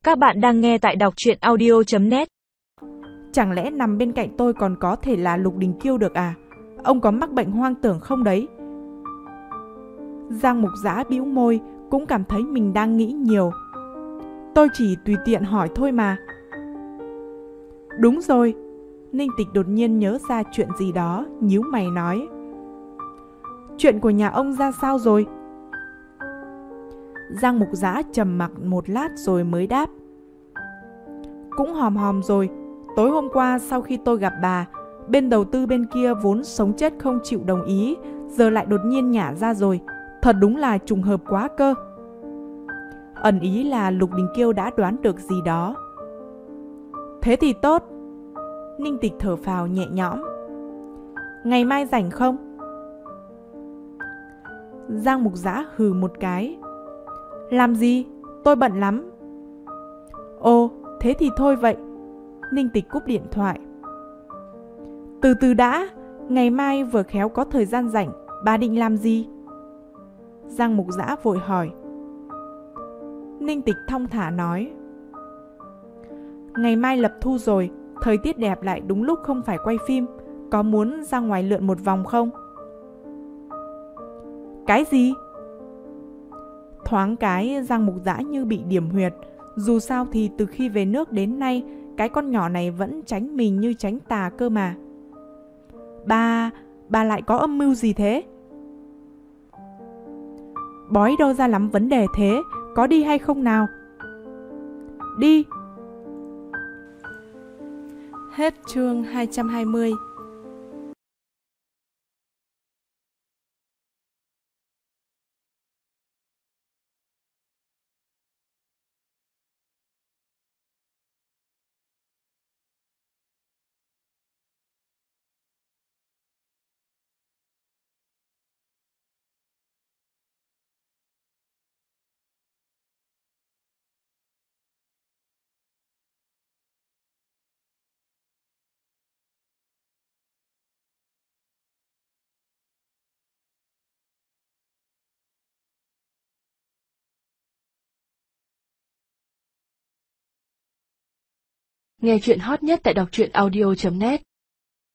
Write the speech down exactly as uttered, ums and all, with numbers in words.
Các bạn đang nghe tại đọc truyện audio chấm net. Chẳng lẽ nằm bên cạnh tôi còn có thể là Lục Đình Kiêu được à? Ông có mắc bệnh hoang tưởng không đấy? Giang Mục Dã bĩu môi, cũng cảm thấy mình đang nghĩ nhiều. Tôi chỉ tùy tiện hỏi thôi mà. Đúng rồi. Ninh Tịch đột nhiên nhớ ra chuyện gì đó, nhíu mày nói. Chuyện của nhà ông ra sao rồi? Giang Mục Dã trầm mặc một lát rồi mới đáp. Cũng hòm hòm rồi. Tối hôm qua sau khi tôi gặp bà, bên đầu tư bên kia vốn sống chết không chịu đồng ý, giờ lại đột nhiên nhả ra rồi. Thật đúng là trùng hợp quá cơ. Ẩn ý là Lục Đình Kiêu đã đoán được gì đó. Thế thì tốt. Ninh Tịch thở phào nhẹ nhõm. Ngày mai rảnh không? Giang Mục Dã hừ một cái. Làm gì? Tôi bận lắm. Ồ, thế thì thôi vậy. Ninh Tịch cúp điện thoại. Từ từ đã, ngày mai vừa khéo có thời gian rảnh, bà định làm gì? Giang Mục Dã vội hỏi. Ninh Tịch thong thả nói. Ngày mai lập thu rồi, thời tiết đẹp lại đúng lúc không phải quay phim, có muốn ra ngoài lượn một vòng không? Cái gì? Thoáng cái Giang Mục Dã như bị điểm huyệt. Dù sao thì từ khi về nước đến nay, cái con nhỏ này vẫn tránh mình như tránh tà cơ mà. Bà, bà lại có âm mưu gì thế? Bói đâu ra lắm vấn đề thế, có đi hay không nào? Đi. Hết chương hai trăm hai mươi. Nghe chuyện hot nhất tại đọc truyện audio chấm net.